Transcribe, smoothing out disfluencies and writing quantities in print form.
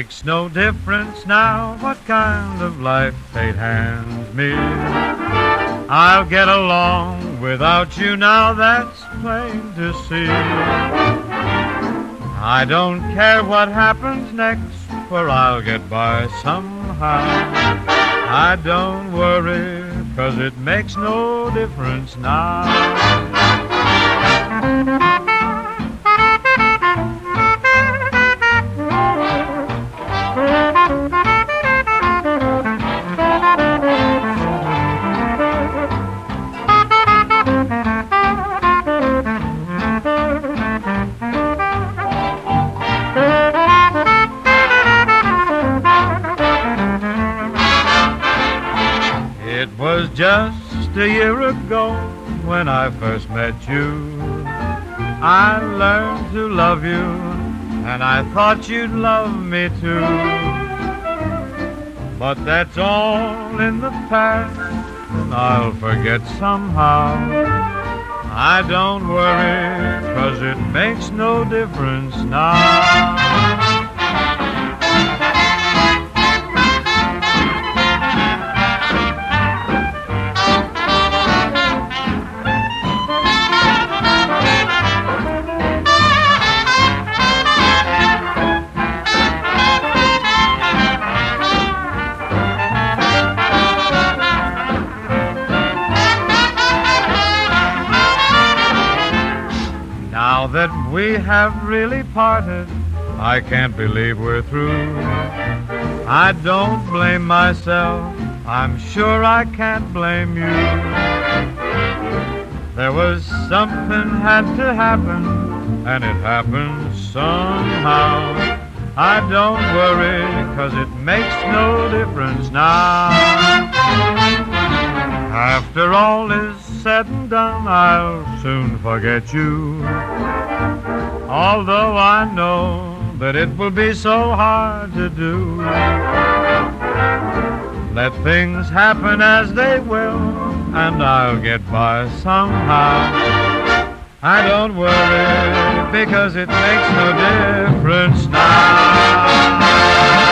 makes no difference now what kind of life fate hands me. I'll get along without you now, that's plain to see. I don't care what happens next, for I'll get by somehow. I don't worry, 'cause it makes no difference now. It was just a year ago when I first met you. I learned to love you, and I thought you'd love me too. But that's all in the past, and I'll forget somehow. I don't worry, 'cause it makes no difference now. Now that we have really parted, I can't believe we're through. I don't blame myself, I'm sure I can't blame you. There was something had to happen, and it happened somehow. I don't worry, 'cause it makes no difference now. After all is said and done, I'll soon forget you. Although I know that it will be so hard to do. Let things happen as they will, and I'll get by somehow. I don't worry, because it makes no difference now.